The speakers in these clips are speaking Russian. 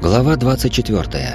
Глава 24.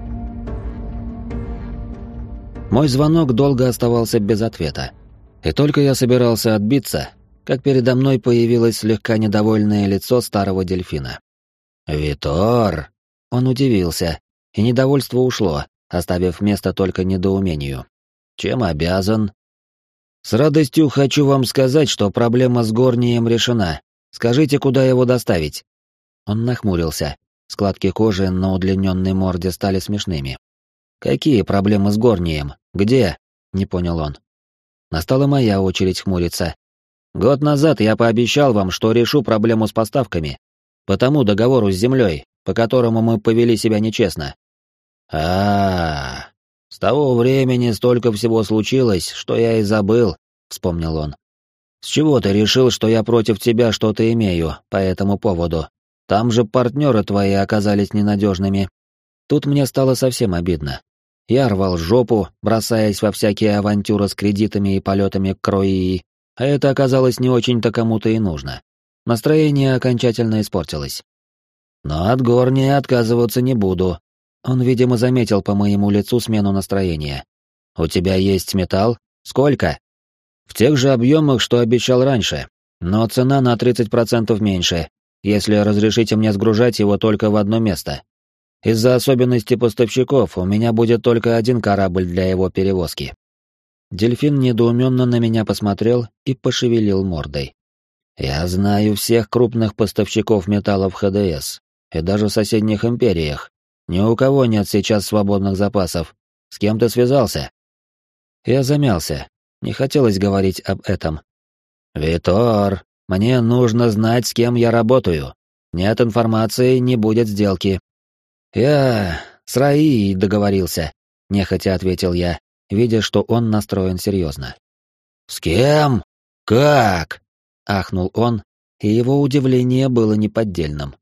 Мой звонок долго оставался без ответа. И только я собирался отбиться, как передо мной появилось слегка недовольное лицо старого дельфина. «Витор!» Он удивился, и недовольство ушло, оставив место только недоумению. «Чем обязан?» «С радостью хочу вам сказать, что проблема с горнием решена. Скажите, куда его доставить?» Он нахмурился. Складки кожи на удлиненной морде стали смешными. «Какие проблемы с горнием? Где?» — не понял он. Настала моя очередь хмуриться. «Год назад я пообещал вам, что решу проблему с поставками. По тому договору с землей, по которому мы повели себя нечестно». С того времени столько всего случилось, что я и забыл», — вспомнил он. «С чего ты решил, что я против тебя что-то имею по этому поводу? Там же партнеры твои оказались ненадежными». Тут мне стало совсем обидно. Я рвал жопу, бросаясь во всякие авантюры с кредитами и полетами к Кроии, а это оказалось не очень-то кому-то и нужно. Настроение окончательно испортилось. «Но от горния отказываться не буду». Он, видимо, заметил по моему лицу смену настроения. «У тебя есть металл? Сколько?» «В тех же объемах, что обещал раньше, но цена на 30% меньше, если разрешите мне сгружать его только в одно место. Из-за особенностей поставщиков у меня будет только один корабль для его перевозки». Дельфин недоуменно на меня посмотрел и пошевелил мордой. «Я знаю всех крупных поставщиков металла в ХДС, и даже в соседних империях. Ни у кого нет сейчас свободных запасов. С кем ты связался?» Я замялся. Не хотелось говорить об этом. «Витор, мне нужно знать, с кем я работаю. Нет информации, не будет сделки». «Я с Раией договорился», — нехотя ответил я, видя, что он настроен серьезно. «С кем? Как?» — ахнул он, и его удивление было неподдельным.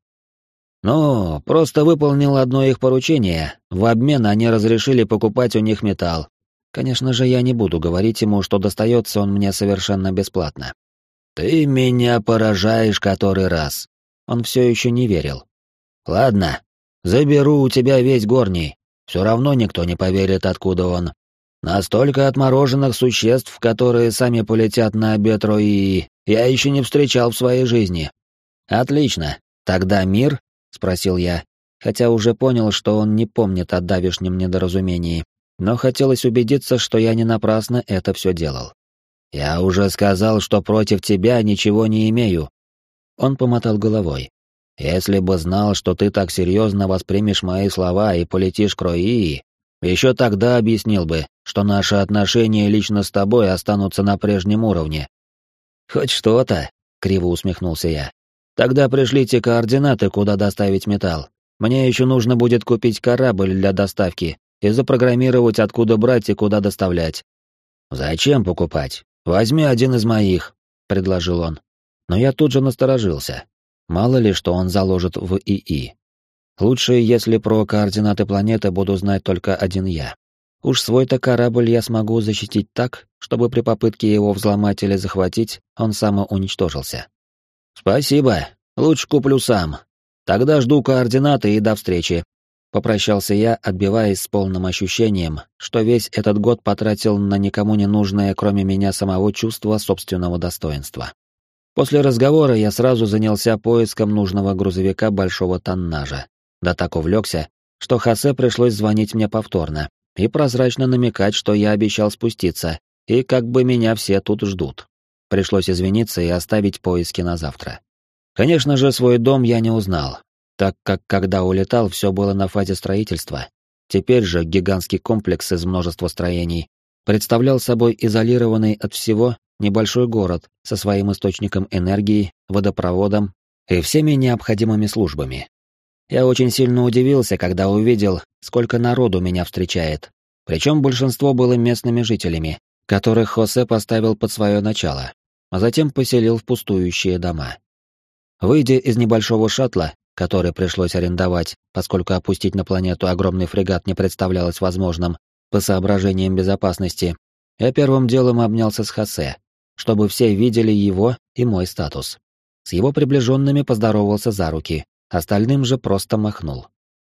«Ну, просто выполнил одно их поручение, в обмен они разрешили покупать у них металл. Конечно же, я не буду говорить ему, что достается он мне совершенно бесплатно». «Ты меня поражаешь который раз». Он все еще не верил. «Ладно, заберу у тебя весь горний. Все равно никто не поверит, откуда он. Настолько отмороженных существ, которые сами полетят на обед Роии, я еще не встречал в своей жизни». «Отлично. Тогда мир?» — спросил я, хотя уже понял, что он не помнит о давешнем недоразумении, но хотелось убедиться, что я не напрасно это все делал. «Я уже сказал, что против тебя ничего не имею». Он помотал головой. «Если бы знал, что ты так серьезно воспримешь мои слова и полетишь к Роии, еще тогда объяснил бы, что наши отношения лично с тобой останутся на прежнем уровне». «Хоть что-то», — криво усмехнулся я. «Тогда пришлите координаты, куда доставить металл. Мне еще нужно будет купить корабль для доставки и запрограммировать, откуда брать и куда доставлять». «Зачем покупать? Возьми один из моих», — предложил он. Но я тут же насторожился. Мало ли, что он заложит в ИИ. Лучше, если про координаты планеты буду знать только один я. Уж свой-то корабль я смогу защитить так, чтобы при попытке его взломать или захватить, он самоуничтожился. «Спасибо, лучше куплю сам. Тогда жду координаты и до встречи». Попрощался я, отбиваясь с полным ощущением, что весь этот год потратил на никому не нужное, кроме меня самого, чувство собственного достоинства. После разговора я сразу занялся поиском нужного грузовика большого тоннажа. Да так увлекся, что Хосе пришлось звонить мне повторно и прозрачно намекать, что я обещал спуститься, и как бы меня все тут ждут. Пришлось извиниться и оставить поиски на завтра. Конечно же, свой дом я не узнал, так как когда улетал, все было на фазе строительства. Теперь же гигантский комплекс из множества строений представлял собой изолированный от всего небольшой город со своим источником энергии, водопроводом и всеми необходимыми службами. Я очень сильно удивился, когда увидел, сколько народу меня встречает. Причем большинство было местными жителями, которых Хосе поставил под свое начало, а затем поселил в пустующие дома. Выйдя из небольшого шаттла, который пришлось арендовать, поскольку опустить на планету огромный фрегат не представлялось возможным по соображениям безопасности, я первым делом обнялся с Хосе, чтобы все видели его и мой статус. С его приближенными поздоровался за руки, остальным же просто махнул.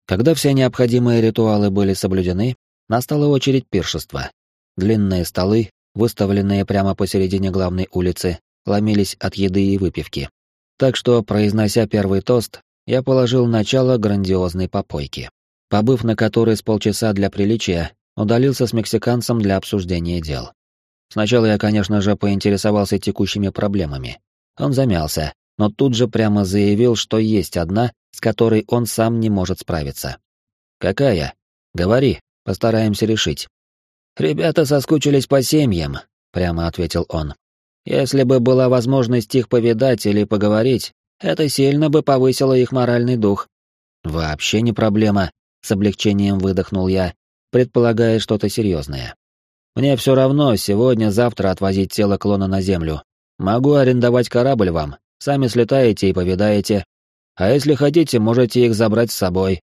Когда все необходимые ритуалы были соблюдены, настала очередь пиршества. Длинные столы, выставленные прямо посередине главной улицы, ломились от еды и выпивки. Так что, произнося первый тост, я положил начало грандиозной попойке, побыв на которой с полчаса для приличия, удалился с мексиканцем для обсуждения дел. Сначала я, конечно же, поинтересовался текущими проблемами. Он замялся, но тут же прямо заявил, что есть одна, с которой он сам не может справиться. «Какая? Говори, постараемся решить». «Ребята соскучились по семьям», — прямо ответил он. «Если бы была возможность их повидать или поговорить, это сильно бы повысило их моральный дух». «Вообще не проблема», — с облегчением выдохнул я, предполагая что-то серьезное. «Мне все равно сегодня-завтра отвозить тело клона на Землю. Могу арендовать корабль вам, сами слетаете и повидаете. А если хотите, можете их забрать с собой».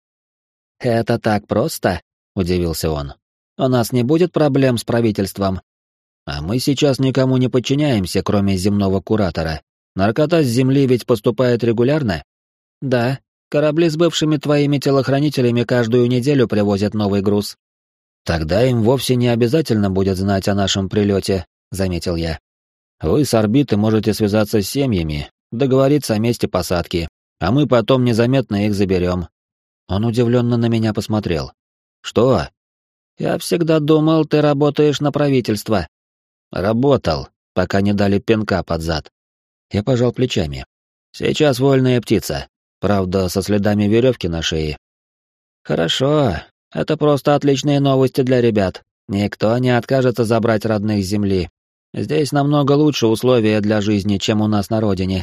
«Это так просто?» — удивился он. «У нас не будет проблем с правительством». «А мы сейчас никому не подчиняемся, кроме земного куратора. Наркота с Земли ведь поступает регулярно?» «Да, корабли с бывшими твоими телохранителями каждую неделю привозят новый груз». «Тогда им вовсе не обязательно будет знать о нашем прилете», — заметил я. «Вы с орбиты можете связаться с семьями, договориться о месте посадки, а мы потом незаметно их заберем». Он удивленно на меня посмотрел. «Что?» «Я всегда думал, ты работаешь на правительство». «Работал, пока не дали пинка под зад». Я пожал плечами. «Сейчас вольная птица, правда, со следами веревки на шее». «Хорошо, это просто отличные новости для ребят. Никто не откажется забрать родных с земли. Здесь намного лучше условия для жизни, чем у нас на родине».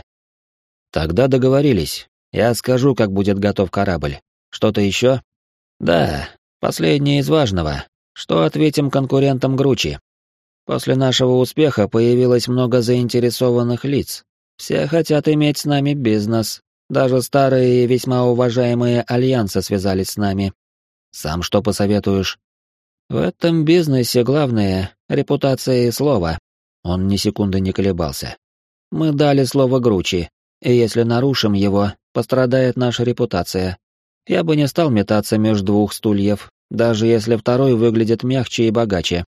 «Тогда договорились. Я скажу, как будет готов корабль. Что-то еще?» «Да, последнее из важного. Что ответим конкурентам Гручи? После нашего успеха появилось много заинтересованных лиц. Все хотят иметь с нами бизнес. Даже старые и весьма уважаемые альянсы связались с нами. Сам что посоветуешь?» «В этом бизнесе главное — репутация и слово». Он ни секунды не колебался. «Мы дали слово Гручи, и если нарушим его, пострадает наша репутация. Я бы не стал метаться между двух стульев, даже если второй выглядит мягче и богаче.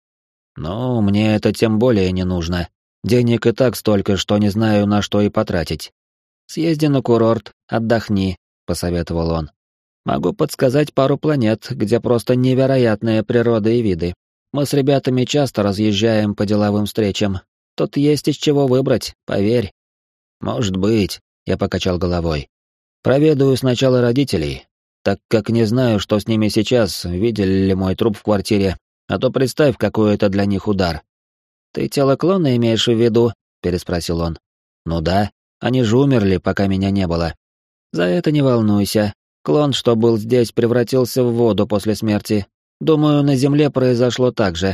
Но мне это тем более не нужно. Денег и так столько, что не знаю, на что и потратить. Съезди на курорт, отдохни», — посоветовал он. «Могу подсказать пару планет, где просто невероятная природа и виды. Мы с ребятами часто разъезжаем по деловым встречам. Тут есть из чего выбрать, поверь». «Может быть», — я покачал головой. «Проведаю сначала родителей, так как не знаю, что с ними сейчас, видели ли мой труп в квартире, а то представь, какой это для них удар». «Ты тело клона имеешь в виду?» — переспросил он. «Ну да, они же умерли, пока меня не было». «За это не волнуйся. Клон, что был здесь, превратился в воду после смерти. Думаю, на Земле произошло так же».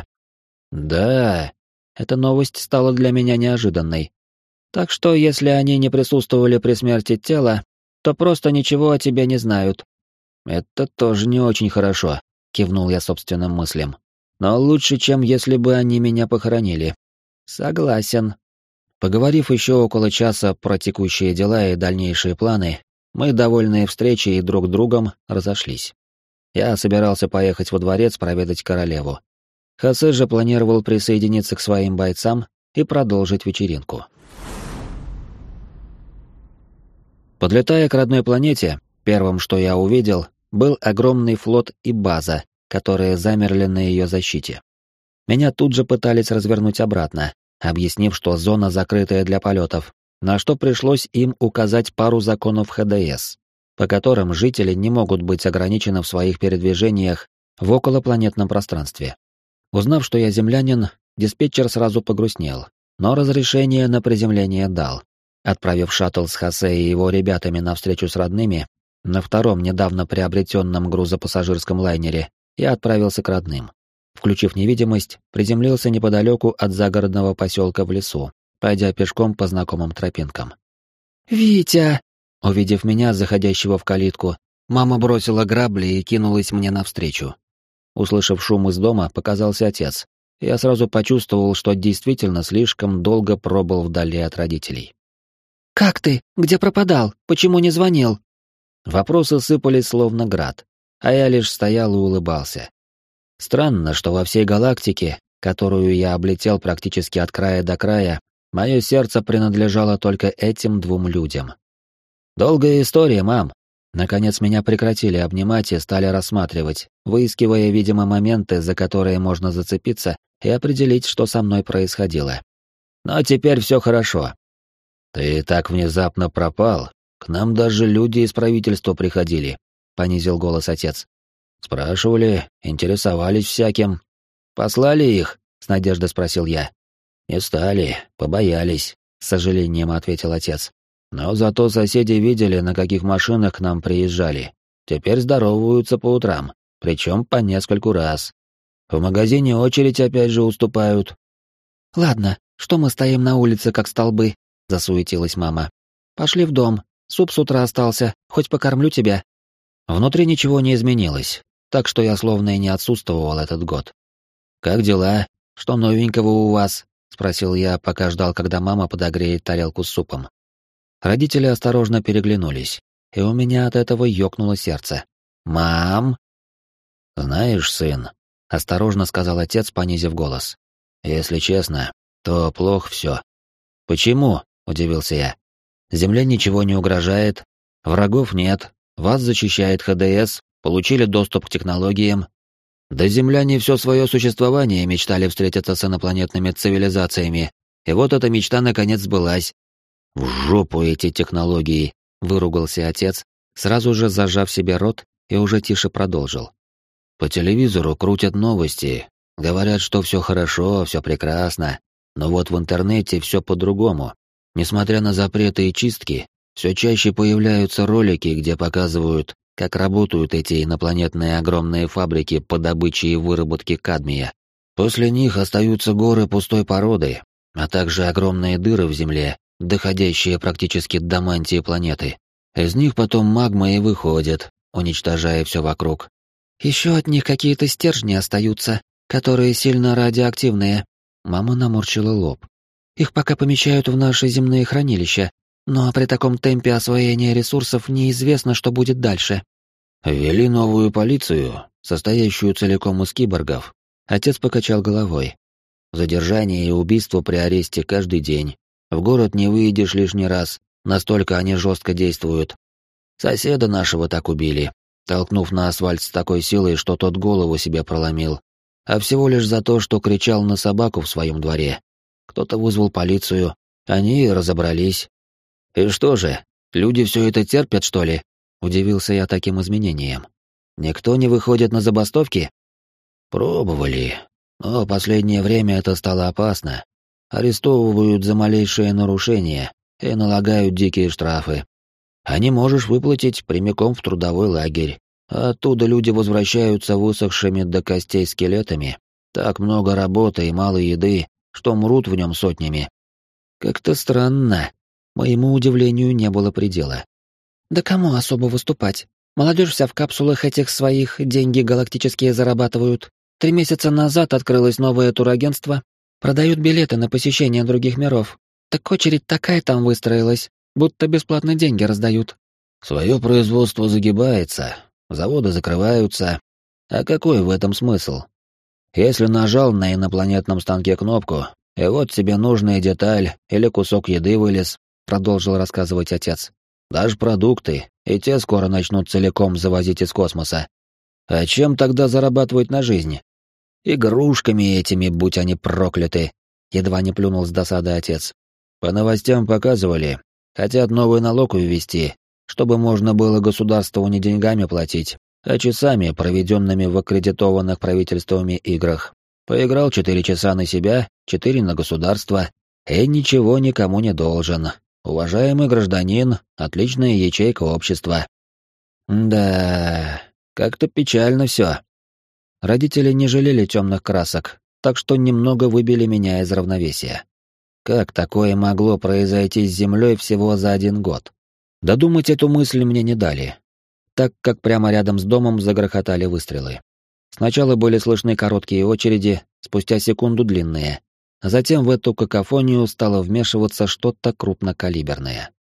«Да...» Эта новость стала для меня неожиданной. «Так что, если они не присутствовали при смерти тела, то просто ничего о тебе не знают». «Это тоже не очень хорошо», — кивнул я собственным мыслям. «Но лучше, чем если бы они меня похоронили». «Согласен». Поговорив еще около часа про текущие дела и дальнейшие планы, мы, довольные встречей и друг другом, разошлись. Я собирался поехать во дворец проведать королеву. Хосе же планировал присоединиться к своим бойцам и продолжить вечеринку. Подлетая к родной планете, первым, что я увидел, был огромный флот и база, которые замерли на ее защите. Меня тут же пытались развернуть обратно, объяснив, что зона закрытая для полетов, на что пришлось им указать пару законов ХДС, по которым жители не могут быть ограничены в своих передвижениях в околопланетном пространстве. Узнав, что я землянин, диспетчер сразу погрустнел, но разрешение на приземление дал. Отправив шаттл с Хосе и его ребятами на встречу с родными, на втором недавно приобретенном грузопассажирском лайнере, я отправился к родным. Включив невидимость, приземлился неподалеку от загородного поселка в лесу, пойдя пешком по знакомым тропинкам. «Витя!» Увидев меня, заходящего в калитку, мама бросила грабли и кинулась мне навстречу. Услышав шум из дома, показался отец. Я сразу почувствовал, что действительно слишком долго пробыл вдали от родителей. «Как ты? Где пропадал? Почему не звонил?» Вопросы сыпались словно град. а я лишь стоял и улыбался. Странно, что во всей галактике, которую я облетел практически от края до края, мое сердце принадлежало только этим двум людям. Долгая история, мам. Наконец меня прекратили обнимать и стали рассматривать, выискивая, видимо, моменты, за которые можно зацепиться и определить, что со мной происходило. Но теперь все хорошо. Ты так внезапно пропал. К нам даже люди из правительства приходили, понизил голос отец. Спрашивали, интересовались всяким. Послали их? С надеждой спросил я. Не стали, побоялись, с сожалением ответил отец. Но зато соседи видели, на каких машинах к нам приезжали. Теперь здороваются по утрам, причем по нескольку раз. В магазине очередь опять же уступают. «Ладно, что мы стоим на улице, как столбы?» — засуетилась мама. «Пошли в дом. Суп с утра остался, хоть покормлю тебя». Внутри ничего не изменилось, так что я словно и не отсутствовал этот год. «Как дела? Что новенького у вас?» — спросил я, пока ждал, когда мама подогреет тарелку с супом. Родители осторожно переглянулись, и у меня от этого ёкнуло сердце. «Мам!» «Знаешь, сын», — осторожно сказал отец, понизив голос. «Если честно, то плохо все». «Почему?» — удивился я. «Земле ничего не угрожает, врагов нет, вас защищает ХДС, получили доступ к технологиям. Да земляне все свое существование мечтали встретиться с инопланетными цивилизациями, и вот эта мечта наконец сбылась». «В жопу эти технологии!» — выругался отец, сразу же зажав себе рот и уже тише продолжил. «По телевизору крутят новости, говорят, что все хорошо, все прекрасно, но вот в интернете все по-другому. Несмотря на запреты и чистки, все чаще появляются ролики, где показывают, как работают эти инопланетные огромные фабрики по добыче и выработке кадмия. После них остаются горы пустой породы, а также огромные дыры в земле, доходящие практически до мантии планеты. Из них потом магма и выходит, уничтожая все вокруг. Еще от них какие-то стержни остаются, которые сильно радиоактивные. Мама наморщила лоб. Их пока помещают в наши земные хранилища, но при таком темпе освоения ресурсов неизвестно, что будет дальше. Ввели новую полицию, состоящую целиком из киборгов. Отец покачал головой. Задержание и убийство при аресте каждый день. В город не выйдешь лишний раз, настолько они жестко действуют. Соседа нашего так убили, толкнув на асфальт с такой силой, что тот голову себе проломил. А всего лишь за то, что кричал на собаку в своем дворе. Кто-то вызвал полицию, они и разобрались. «И что же, люди все это терпят, что ли?» — удивился я таким изменениям. «Никто не выходит на забастовки?» «Пробовали, но последнее время это стало опасно. Арестовывают за малейшее нарушение и налагают дикие штрафы. А не можешь выплатить прямиком в трудовой лагерь. А оттуда люди возвращаются высохшими до костей скелетами. Так много работы и мало еды, что мрут в нем сотнями. Как-то странно. Моему удивлению не было предела. Да кому особо выступать? Молодежь вся в капсулах этих своих, деньги галактические зарабатывают. 3 месяца назад открылось новое турагентство. Продают билеты на посещение других миров. Так очередь такая там выстроилась, будто бесплатно деньги раздают. Свое производство загибается, заводы закрываются. А какой в этом смысл? Если нажал на инопланетном станке кнопку, и вот тебе нужная деталь или кусок еды вылез, продолжил рассказывать отец. Даже продукты, и те скоро начнут целиком завозить из космоса. А чем тогда зарабатывать на жизнь? Игрушками этими, будь они прокляты, едва не плюнул с досады отец. По новостям показывали, хотят новый налог ввести, чтобы можно было государству не деньгами платить, а часами, проведенными в аккредитованных правительствами играх. Поиграл 4 часа на себя, 4 на государство, и ничего никому не должен. Уважаемый гражданин, отличная ячейка общества. Да, как-то печально все. Родители не жалели темных красок, так что немного выбили меня из равновесия. Как такое могло произойти с Землей всего за 1 год? Додумать эту мысль мне не дали, так как прямо рядом с домом загрохотали выстрелы. Сначала были слышны короткие очереди, спустя секунду длинные. Затем в эту какофонию стало вмешиваться что-то крупнокалиберное.